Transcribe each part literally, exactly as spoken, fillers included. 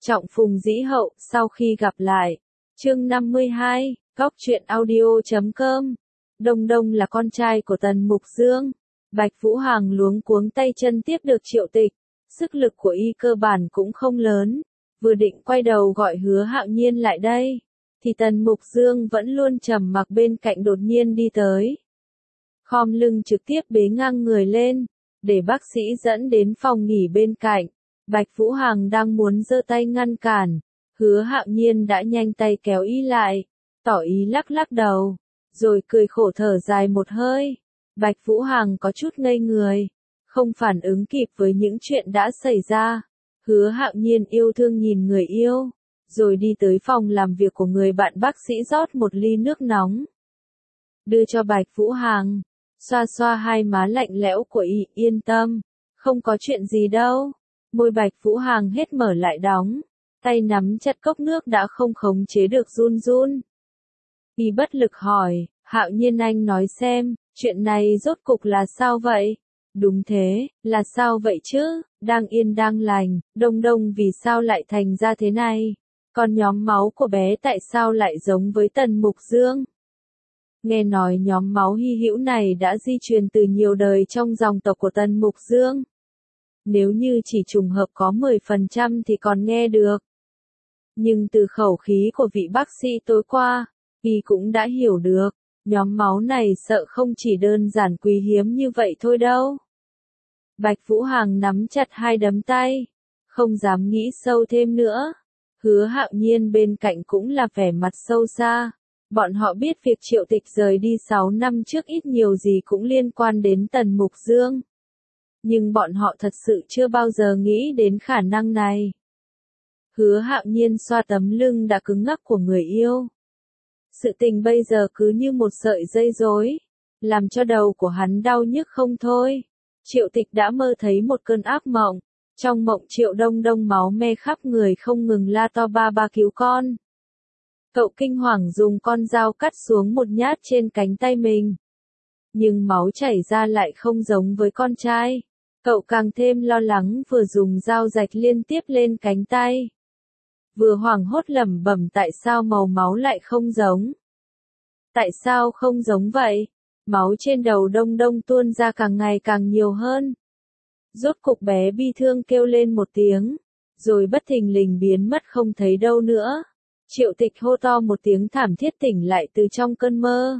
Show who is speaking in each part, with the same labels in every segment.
Speaker 1: Trọng phùng dĩ hậu, sau khi gặp lại. Chương năm mươi hai, Góc truyện audio chấm com. Đông Đông là con trai của Tần Mục Dương. Bạch Vũ Hằng luống cuống tay chân tiếp được Triệu Tịch. Sức lực của y cơ bản cũng không lớn. Vừa định quay đầu gọi Hứa Hạo Nhiên lại đây, thì Tần Mục Dương vẫn luôn trầm mặc bên cạnh đột nhiên đi tới. Khom lưng trực tiếp bế ngang người lên, để bác sĩ dẫn đến phòng nghỉ bên cạnh. Bạch Vũ Hằng đang muốn giơ tay ngăn cản, Hứa Hạo Nhiên đã nhanh tay kéo y lại, tỏ ý lắc lắc đầu, rồi cười khổ thở dài một hơi. Bạch Vũ Hằng có chút ngây người, không phản ứng kịp với những chuyện đã xảy ra. Hứa Hạo Nhiên yêu thương nhìn người yêu, rồi đi tới phòng làm việc của người bạn bác sĩ rót một ly nước nóng, đưa cho Bạch Vũ Hằng, xoa xoa hai má lạnh lẽo của y, yên tâm, không có chuyện gì đâu. Môi Bạch Vũ Hằng hết mở lại đóng, tay nắm chặt cốc nước đã không khống chế được run run. Y bất lực hỏi, Hạo Nhiên anh nói xem, chuyện này rốt cục là sao vậy? Đúng thế, là sao vậy chứ, đang yên đang lành, Đông Đông vì sao lại thành ra thế này? Còn nhóm máu của bé tại sao lại giống với Tần Mục Dương? Nghe nói nhóm máu hy hữu này đã di truyền từ nhiều đời trong dòng tộc của Tần Mục Dương. Nếu như chỉ trùng hợp có mười phần trăm thì còn nghe được. Nhưng từ khẩu khí của vị bác sĩ tối qua, y cũng đã hiểu được, nhóm máu này sợ không chỉ đơn giản quý hiếm như vậy thôi đâu. Bạch Vũ Hằng nắm chặt hai đấm tay, không dám nghĩ sâu thêm nữa. Hứa Hạo Nhiên bên cạnh cũng là vẻ mặt sâu xa. Bọn họ biết việc Triệu Tịch rời đi sáu năm trước ít nhiều gì cũng liên quan đến Tần Mục Dương. Nhưng bọn họ thật sự chưa bao giờ nghĩ đến khả năng này. Hứa Hạo Nhiên xoa tấm lưng đã cứng ngắc của người yêu. Sự tình bây giờ cứ như một sợi dây rối, làm cho đầu của hắn đau nhức không thôi. Triệu Tịch đã mơ thấy một cơn ác mộng. Trong mộng Triệu Đông Đông máu me khắp người không ngừng la to ba ba cứu con. Cậu kinh hoàng dùng con dao cắt xuống một nhát trên cánh tay mình. Nhưng máu chảy ra lại không giống với con trai. Cậu càng thêm lo lắng, vừa dùng dao rạch liên tiếp lên cánh tay, vừa hoảng hốt lẩm bẩm tại sao màu máu lại không giống. Tại sao không giống vậy? Máu trên đầu Đông Đông tuôn ra càng ngày càng nhiều hơn. Rốt cục bé bi thương kêu lên một tiếng, rồi bất thình lình biến mất không thấy đâu nữa. Triệu Tịch hô to một tiếng thảm thiết tỉnh lại từ trong cơn mơ.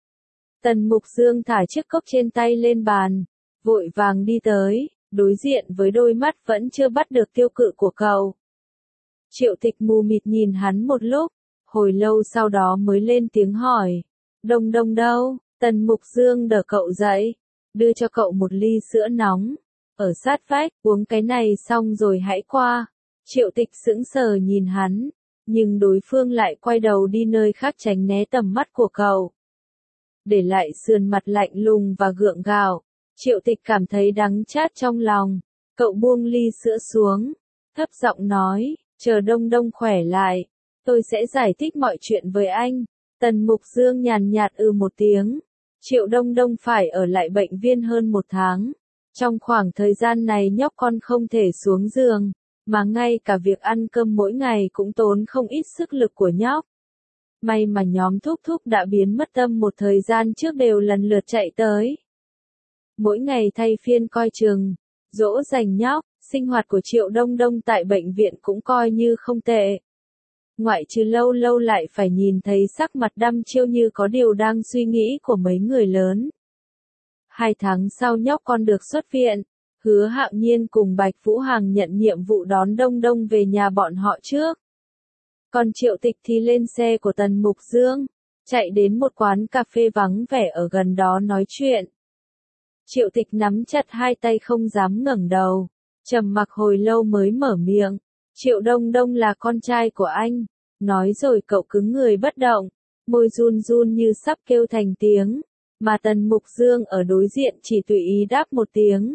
Speaker 1: Tần Mục Dương thả chiếc cốc trên tay lên bàn, vội vàng đi tới, đối diện với đôi mắt vẫn chưa bắt được tiêu cự của cậu. Triệu Tịch mù mịt nhìn hắn một lúc, hồi lâu sau đó mới lên tiếng hỏi, Đông Đông đâu? Tần Mục Dương đỡ cậu dậy, đưa cho cậu một ly sữa nóng, ở sát vách, uống cái này xong rồi hãy qua. Triệu Tịch sững sờ nhìn hắn, nhưng đối phương lại quay đầu đi nơi khác tránh né tầm mắt của cậu, để lại sườn mặt lạnh lùng và gượng gạo. Triệu Tịch cảm thấy đắng chát trong lòng, cậu buông ly sữa xuống, thấp giọng nói, chờ Đông Đông khỏe lại, tôi sẽ giải thích mọi chuyện với anh. Tần Mục Dương nhàn nhạt ừ một tiếng. Triệu Đông Đông phải ở lại bệnh viện hơn một tháng. Trong khoảng thời gian này nhóc con không thể xuống giường, mà ngay cả việc ăn cơm mỗi ngày cũng tốn không ít sức lực của nhóc. May mà nhóm thúc thúc đã biến mất tâm một thời gian trước đều lần lượt chạy tới. Mỗi ngày thay phiên coi chừng, dỗ dành nhóc, sinh hoạt của Triệu Đông Đông tại bệnh viện cũng coi như không tệ. Ngoại trừ lâu lâu lại phải nhìn thấy sắc mặt đăm chiêu như có điều đang suy nghĩ của mấy người lớn. Hai tháng sau nhóc con được xuất viện, Hứa Hạo Nhiên cùng Bạch Vũ Hằng nhận nhiệm vụ đón Đông Đông về nhà bọn họ trước. Còn Triệu Tịch thì lên xe của Tần Mục Dương, chạy đến một quán cà phê vắng vẻ ở gần đó nói chuyện. Triệu Tịch nắm chặt hai tay không dám ngẩng đầu, trầm mặc hồi lâu mới mở miệng, Triệu Đông Đông là con trai của anh. Nói rồi cậu cứng người bất động, môi run run như sắp kêu thành tiếng, mà Tần Mục Dương ở đối diện chỉ tùy ý đáp một tiếng.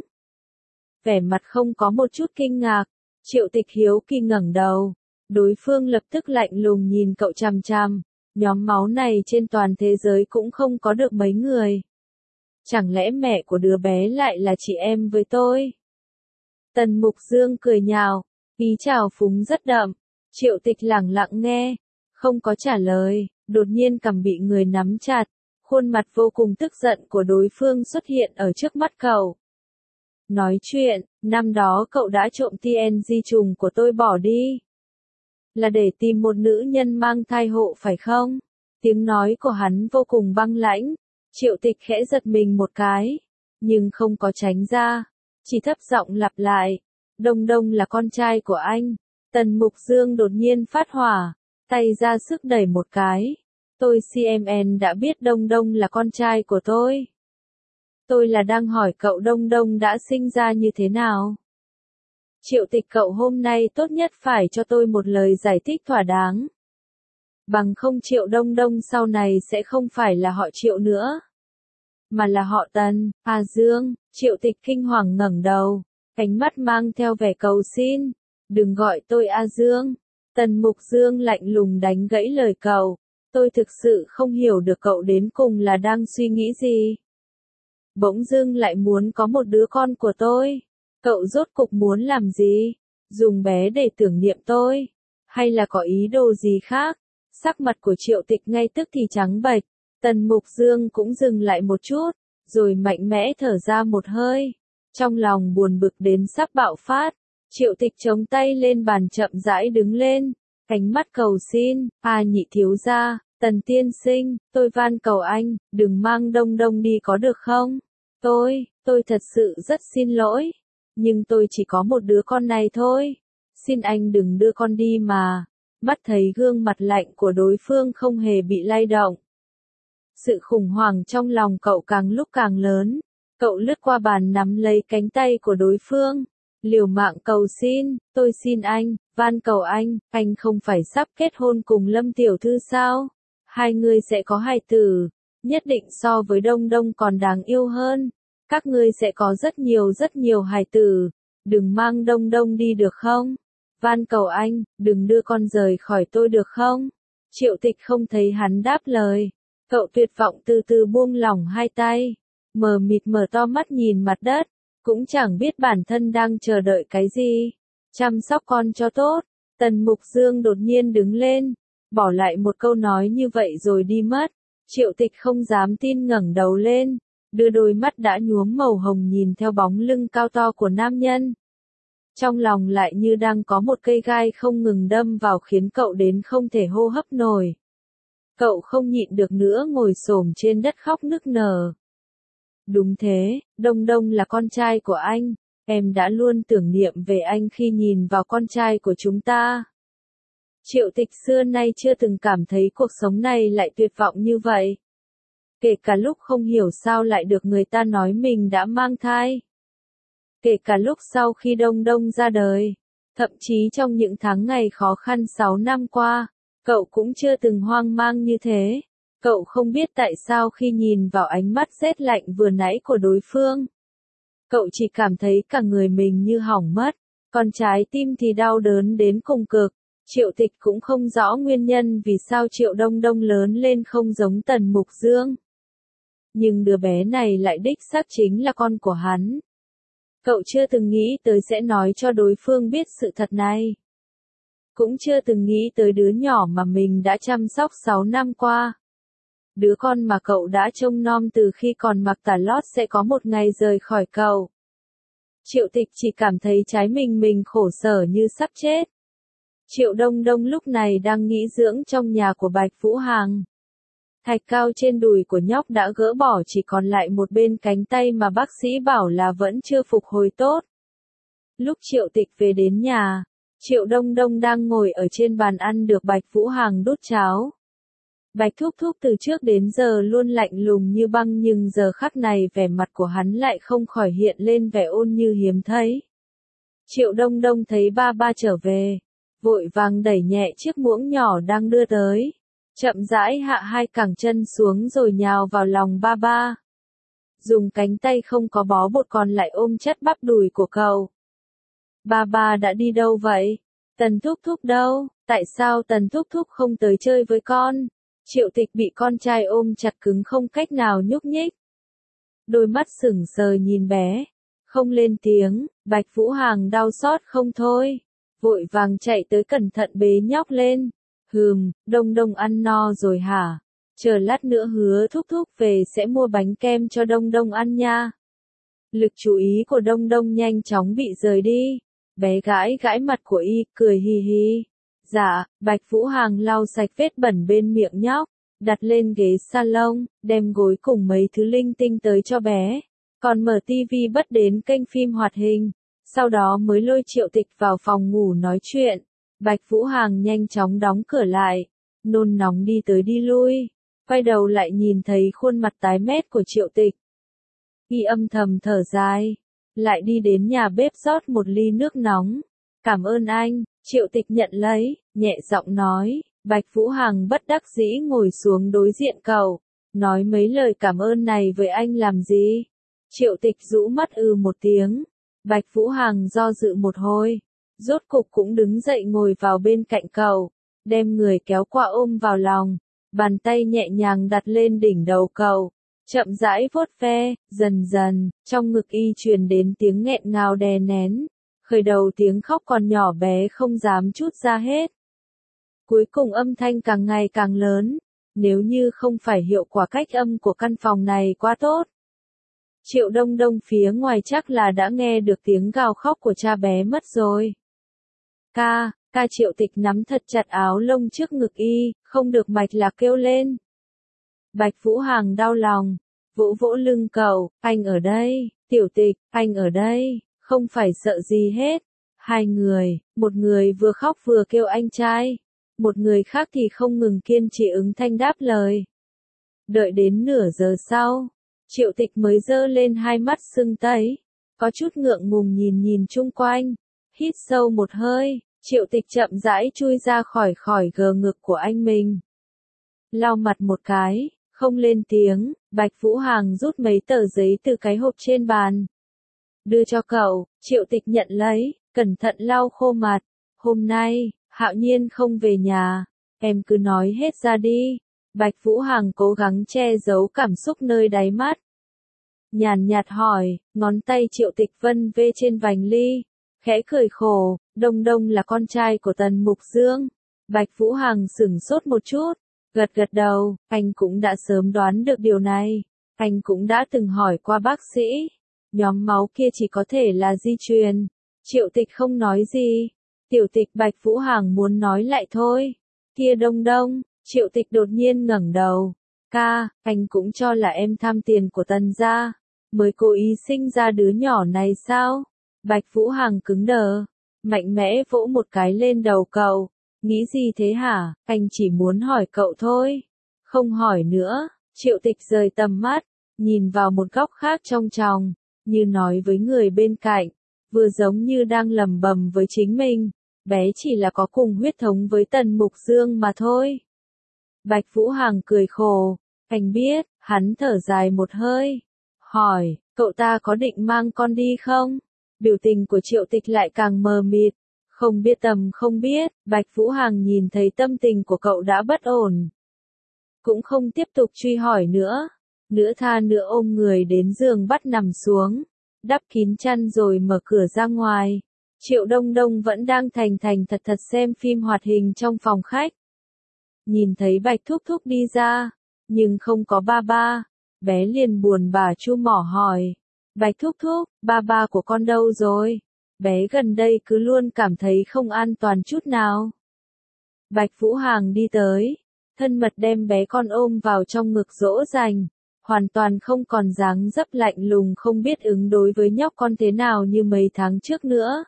Speaker 1: Vẻ mặt không có một chút kinh ngạc. Triệu Tịch hiếu kỳ ngẩng đầu, đối phương lập tức lạnh lùng nhìn cậu chằm chằm, nhóm máu này trên toàn thế giới cũng không có được mấy người. Chẳng lẽ mẹ của đứa bé lại là chị em với tôi? Tần Mục Dương cười nhạo, Ý chào phúng rất đậm. Triệu Tịch lẳng lặng nghe, không có trả lời, đột nhiên cằm bị người nắm chặt, khuôn mặt vô cùng tức giận của đối phương xuất hiện ở trước mắt cậu. Nói chuyện, năm đó cậu đã trộm tê en giê trùng của tôi bỏ đi. Là để tìm một nữ nhân mang thai hộ phải không? Tiếng nói của hắn vô cùng băng lãnh. Triệu Tịch khẽ giật mình một cái, nhưng không có tránh ra, chỉ thấp giọng lặp lại. Đông Đông là con trai của anh. Tần Mục Dương đột nhiên phát hỏa, tay ra sức đẩy một cái. Tôi xê em en đã biết Đông Đông là con trai của tôi. Tôi là đang hỏi cậu Đông Đông đã sinh ra như thế nào? Triệu Tịch, cậu hôm nay tốt nhất phải cho tôi một lời giải thích thỏa đáng. Bằng không Triệu Đông Đông sau này sẽ không phải là họ Triệu nữa, mà là họ Tần. À Dương, Triệu Tịch kinh hoàng ngẩng đầu, ánh mắt mang theo vẻ cầu xin. Đừng gọi tôi A Dương. Tần Mục Dương lạnh lùng đánh gãy lời cậu. Tôi thực sự không hiểu được cậu đến cùng là đang suy nghĩ gì. Bỗng dưng lại muốn có một đứa con của tôi. Cậu rốt cục muốn làm gì? Dùng bé để tưởng niệm tôi? Hay là có ý đồ gì khác? Sắc mặt của Triệu Tịch ngay tức thì trắng bệch. Tần Mục Dương cũng dừng lại một chút, rồi mạnh mẽ thở ra một hơi. Trong lòng buồn bực đến sắp bạo phát. Triệu Tịch chống tay lên bàn chậm rãi đứng lên, ánh mắt cầu xin. À nhị thiếu gia, Tần tiên sinh, tôi van cầu anh, đừng mang Đông Đông đi có được không? Tôi, tôi thật sự rất xin lỗi, nhưng tôi chỉ có một đứa con này thôi. Xin anh đừng đưa con đi mà. Mắt thấy gương mặt lạnh của đối phương không hề bị lay động. Sự khủng hoảng trong lòng cậu càng lúc càng lớn. Cậu lướt qua bàn nắm lấy cánh tay của đối phương. Liều mạng cầu xin, tôi xin anh, van cầu anh, anh không phải sắp kết hôn cùng Lâm tiểu thư sao? Hai người sẽ có hài tử, nhất định so với Đông Đông còn đáng yêu hơn. Các ngươi sẽ có rất nhiều rất nhiều hài tử, đừng mang Đông Đông đi được không? Van cầu anh, đừng đưa con rời khỏi tôi được không? Triệu Tịch không thấy hắn đáp lời. Cậu tuyệt vọng từ từ buông lỏng hai tay, mờ mịt mở to mắt nhìn mặt đất. Cũng chẳng biết bản thân đang chờ đợi cái gì. Chăm sóc con cho tốt. Tần Mục Dương đột nhiên đứng lên, bỏ lại một câu nói như vậy rồi đi mất. Triệu Tịch không dám tin ngẩng đầu lên, đưa đôi mắt đã nhuốm màu hồng nhìn theo bóng lưng cao to của nam nhân. Trong lòng lại như đang có một cây gai không ngừng đâm vào khiến cậu đến không thể hô hấp nổi. Cậu không nhịn được nữa ngồi xổm trên đất khóc nức nở. Đúng thế, Đông Đông là con trai của anh, em đã luôn tưởng niệm về anh khi nhìn vào con trai của chúng ta. Triệu Tịch xưa nay chưa từng cảm thấy cuộc sống này lại tuyệt vọng như vậy. Kể cả lúc không hiểu sao lại được người ta nói mình đã mang thai. Kể cả lúc sau khi Đông Đông ra đời, thậm chí trong những tháng ngày khó khăn sáu năm qua, cậu cũng chưa từng hoang mang như thế. Cậu không biết tại sao khi nhìn vào ánh mắt rét lạnh vừa nãy của đối phương, cậu chỉ cảm thấy cả người mình như hỏng mất, còn trái tim thì đau đớn đến cùng cực. Triệu Tịch cũng không rõ nguyên nhân vì sao Triệu Đông Đông lớn lên không giống Tần Mục Dương. Nhưng đứa bé này lại đích xác chính là con của hắn. Cậu chưa từng nghĩ tới sẽ nói cho đối phương biết sự thật này. Cũng chưa từng nghĩ tới đứa nhỏ mà mình đã chăm sóc sáu năm qua. Đứa con mà cậu đã trông nom từ khi còn mặc tà lót sẽ có một ngày rời khỏi cậu. Triệu Tịch chỉ cảm thấy trái mình mình khổ sở như sắp chết. Triệu Đông Đông lúc này đang nghỉ dưỡng trong nhà của Bạch Vũ Hằng. Thạch cao trên đùi của nhóc đã gỡ bỏ, chỉ còn lại một bên cánh tay mà bác sĩ bảo là vẫn chưa phục hồi tốt. Lúc Triệu Tịch về đến nhà, Triệu Đông Đông đang ngồi ở trên bàn ăn được Bạch Vũ Hằng đút cháo. Bạch Thúc Thúc từ trước đến giờ luôn lạnh lùng như băng, nhưng giờ khắc này vẻ mặt của hắn lại không khỏi hiện lên vẻ ôn như hiếm thấy. Triệu Đông Đông thấy ba ba trở về, vội vàng đẩy nhẹ chiếc muỗng nhỏ đang đưa tới, chậm rãi hạ hai cẳng chân xuống rồi nhào vào lòng ba ba. Dùng cánh tay không có bó bột còn lại ôm chất bắp đùi của cậu. Ba ba đã đi đâu vậy? Tần Thúc Thúc đâu? Tại sao Tần Thúc Thúc không tới chơi với con? Triệu Tịch bị con trai ôm chặt cứng không cách nào nhúc nhích. Đôi mắt sững sờ nhìn bé, không lên tiếng. Bạch Vũ Hằng đau xót không thôi, vội vàng chạy tới cẩn thận bế nhóc lên. Hừm, Đông Đông ăn no rồi hả? Chờ lát nữa hứa thúc thúc về sẽ mua bánh kem cho Đông Đông ăn nha. Lực chú ý của Đông Đông nhanh chóng bị rời đi. Bé gãi gãi mặt của y, cười hì hì. Dạ, Bạch Vũ Hằng lau sạch vết bẩn bên miệng nhóc, đặt lên ghế salon, đem gối cùng mấy thứ linh tinh tới cho bé. Còn mở tivi bất đến kênh phim hoạt hình. Sau đó mới lôi Triệu Tịch vào phòng ngủ nói chuyện. Bạch Vũ Hằng nhanh chóng đóng cửa lại. Nôn nóng đi tới đi lui. Quay đầu lại nhìn thấy khuôn mặt tái mét của Triệu Tịch. Y âm thầm thở dài. Lại đi đến nhà bếp rót một ly nước nóng. Cảm ơn anh. Triệu Tịch nhận lấy, nhẹ giọng nói. Bạch Vũ Hằng bất đắc dĩ ngồi xuống đối diện cậu. Nói mấy lời cảm ơn này với anh làm gì? Triệu Tịch rũ mắt ư một tiếng. Bạch Vũ Hằng do dự một hồi. Rốt cục cũng đứng dậy ngồi vào bên cạnh cậu. Đem người kéo qua ôm vào lòng. Bàn tay nhẹ nhàng đặt lên đỉnh đầu cậu. Chậm rãi vuốt ve, dần dần, trong ngực y truyền đến tiếng nghẹn ngào đè nén. Khởi đầu tiếng khóc còn nhỏ bé không dám trút ra hết. Cuối cùng âm thanh càng ngày càng lớn. Nếu như không phải hiệu quả cách âm của căn phòng này quá tốt. Triệu Đông Đông phía ngoài chắc là đã nghe được tiếng gào khóc của cha bé mất rồi. Ca, ca Triệu Tịch nắm thật chặt áo lông trước ngực y, không được mạch là kêu lên. Bạch Vũ Hằng đau lòng, vỗ vỗ lưng cậu, anh ở đây, Tiểu Tịch, anh ở đây, không phải sợ gì hết. Hai người, một người vừa khóc vừa kêu anh trai, một người khác thì không ngừng kiên trì ứng thanh đáp lời. Đợi đến nửa giờ sau, Triệu Tịch mới giơ lên hai mắt sưng tấy, có chút ngượng ngùng nhìn nhìn chung quanh, hít sâu một hơi, Triệu Tịch chậm rãi chui ra khỏi khỏi gờ ngực của anh mình. Lau mặt một cái, không lên tiếng, Bạch Vũ Hằng rút mấy tờ giấy từ cái hộp trên bàn. Đưa cho cậu, Triệu Tịch nhận lấy, cẩn thận lau khô mặt. Hôm nay, Hạo Nhiên không về nhà, em cứ nói hết ra đi. Bạch Vũ Hằng cố gắng che giấu cảm xúc nơi đáy mắt. Nhàn nhạt hỏi, ngón tay Triệu Tịch vân vê trên vành ly, khẽ cười khổ, Đông Đông là con trai của Tần Mục Dương. Bạch Vũ Hằng sửng sốt một chút, gật gật đầu, anh cũng đã sớm đoán được điều này, anh cũng đã từng hỏi qua bác sĩ, nhóm máu kia chỉ có thể là di truyền. Triệu Tịch không nói gì, Tiểu Tịch Bạch Vũ Hằng muốn nói lại thôi. Kia Đông Đông, Triệu Tịch đột nhiên ngẩng đầu, ca, anh cũng cho là em tham tiền của Tần gia, mới cố ý sinh ra đứa nhỏ này sao? Bạch Vũ Hằng cứng đờ, mạnh mẽ vỗ một cái lên đầu cậu, nghĩ gì thế hả, anh chỉ muốn hỏi cậu thôi, không hỏi nữa. Triệu Tịch rời tầm mắt, nhìn vào một góc khác trong tròng, như nói với người bên cạnh, vừa giống như đang lầm bầm với chính mình, bé chỉ là có cùng huyết thống với Tần Mục Dương mà thôi. Bạch Vũ Hằng cười khổ, anh biết, hắn thở dài một hơi, hỏi, cậu ta có định mang con đi không? Biểu tình của Triệu Tịch lại càng mờ mịt, không biết tầm không biết, Bạch Vũ Hằng nhìn thấy tâm tình của cậu đã bất ổn. Cũng không tiếp tục truy hỏi nữa, nửa tha nửa ôm người đến giường bắt nằm xuống, đắp kín chăn rồi mở cửa ra ngoài. Triệu Đông Đông vẫn đang thành thành thật thật xem phim hoạt hình trong phòng khách. Nhìn thấy Bạch Thúc Thúc đi ra, nhưng không có ba ba, bé liền buồn bã chu mỏ hỏi. Bạch Thúc Thúc, ba ba của con đâu rồi? Bé gần đây cứ luôn cảm thấy không an toàn chút nào. Bạch Vũ Hằng đi tới, thân mật đem bé con ôm vào trong ngực dỗ dành, hoàn toàn không còn dáng dấp lạnh lùng không biết ứng đối với nhóc con thế nào như mấy tháng trước nữa.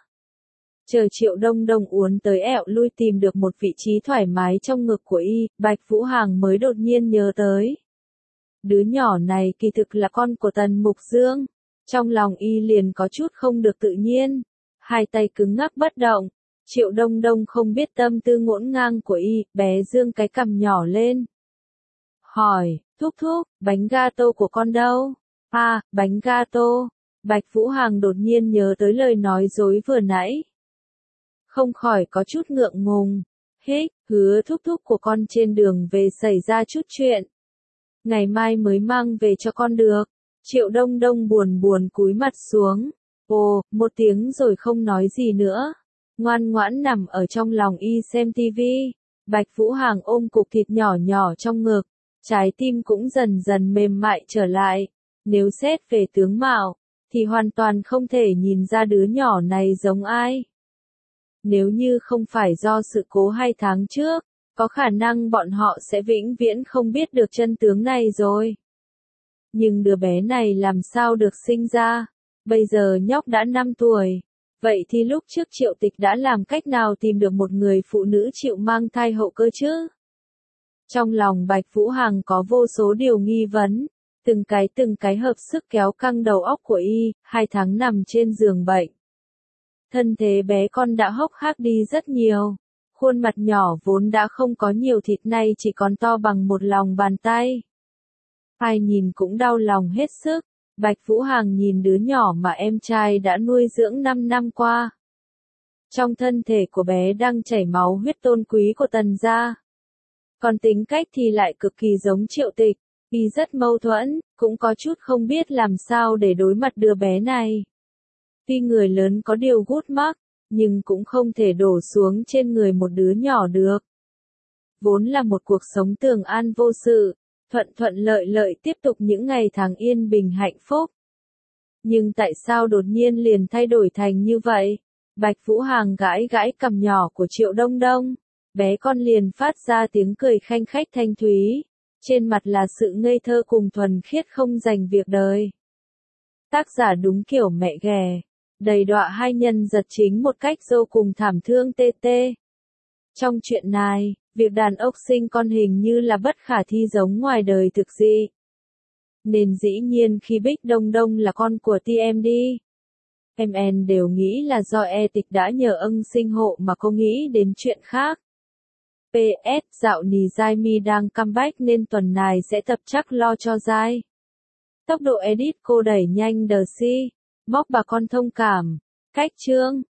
Speaker 1: Chờ Triệu Đông Đông uốn tới ẹo lui tìm được một vị trí thoải mái trong ngực của y, Bạch Vũ Hằng mới đột nhiên nhớ tới. Đứa nhỏ này kỳ thực là con của Tần Mục Dương. Trong lòng y liền có chút không được tự nhiên, hai tay cứng ngắc bất động. Triệu Đông Đông không biết tâm tư ngổn ngang của y, bé dương cái cằm nhỏ lên. Hỏi, Thúc Thúc, bánh gato của con đâu? À, bánh gato. Bạch Vũ Hằng đột nhiên nhớ tới lời nói dối vừa nãy. Không khỏi có chút ngượng ngùng. Hích, hứa Thúc Thúc của con trên đường về xảy ra chút chuyện. Ngày mai mới mang về cho con được. Triệu Đông Đông buồn buồn cúi mặt xuống. Ồ, một tiếng rồi không nói gì nữa. ngoan ngoãn nằm ở trong lòng y xem tivi. Bạch Vũ Hằng ôm cục thịt nhỏ nhỏ trong ngực, trái tim cũng dần dần mềm mại trở lại. Nếu xét về tướng mạo, thì hoàn toàn không thể nhìn ra đứa nhỏ này giống ai. Nếu như không phải do sự cố hai tháng trước, có khả năng bọn họ sẽ vĩnh viễn không biết được chân tướng này rồi. Nhưng đứa bé này làm sao được sinh ra? Bây giờ nhóc đã năm tuổi. Vậy thì lúc trước Triệu Tịch đã làm cách nào tìm được một người phụ nữ chịu mang thai hậu cơ chứ? Trong lòng Bạch Vũ Hằng có vô số điều nghi vấn, từng cái từng cái hợp sức kéo căng đầu óc của y, hai tháng nằm trên giường bệnh. Thân thế bé con đã hốc hác đi rất nhiều, khuôn mặt nhỏ vốn đã không có nhiều thịt nay chỉ còn to bằng một lòng bàn tay. Ai nhìn cũng đau lòng hết sức. Bạch Vũ Hằng nhìn đứa nhỏ mà em trai đã nuôi dưỡng năm năm qua. Trong thân thể của bé đang chảy máu huyết tôn quý của Tần gia. Còn tính cách thì lại cực kỳ giống Triệu Tịch, y rất mâu thuẫn, cũng có chút không biết làm sao để đối mặt đứa bé này. Tuy người lớn có điều gút mắc, nhưng cũng không thể đổ xuống trên người một đứa nhỏ được. Vốn là một cuộc sống tường an vô sự, thuận thuận lợi lợi tiếp tục những ngày tháng yên bình hạnh phúc. Nhưng tại sao đột nhiên liền thay đổi thành như vậy? Bạch Vũ Hằng gãi gãi cằm nhỏ của Triệu Đông Đông, bé con liền phát ra tiếng cười khanh khách thanh thúy, trên mặt là sự ngây thơ cùng thuần khiết không dành việc đời. Tác giả đúng kiểu mẹ ghẻ, đầy đọa hai nhân vật chính một cách vô cùng thảm thương tê tê. Trong chuyện này, việc đàn ốc sinh con hình như là bất khả thi giống ngoài đời thực dị. Nên dĩ nhiên khi Bích Đông Đông là con của tê em đê, em en đều nghĩ là do E Tịch đã nhờ ân sinh hộ mà không nghĩ đến chuyện khác. pê ét dạo nì Giai Mi đang comeback nên tuần này sẽ tập chắc lo cho Giai. Tốc độ edit cô đẩy nhanh đờ si, móc bà con thông cảm. Cách chương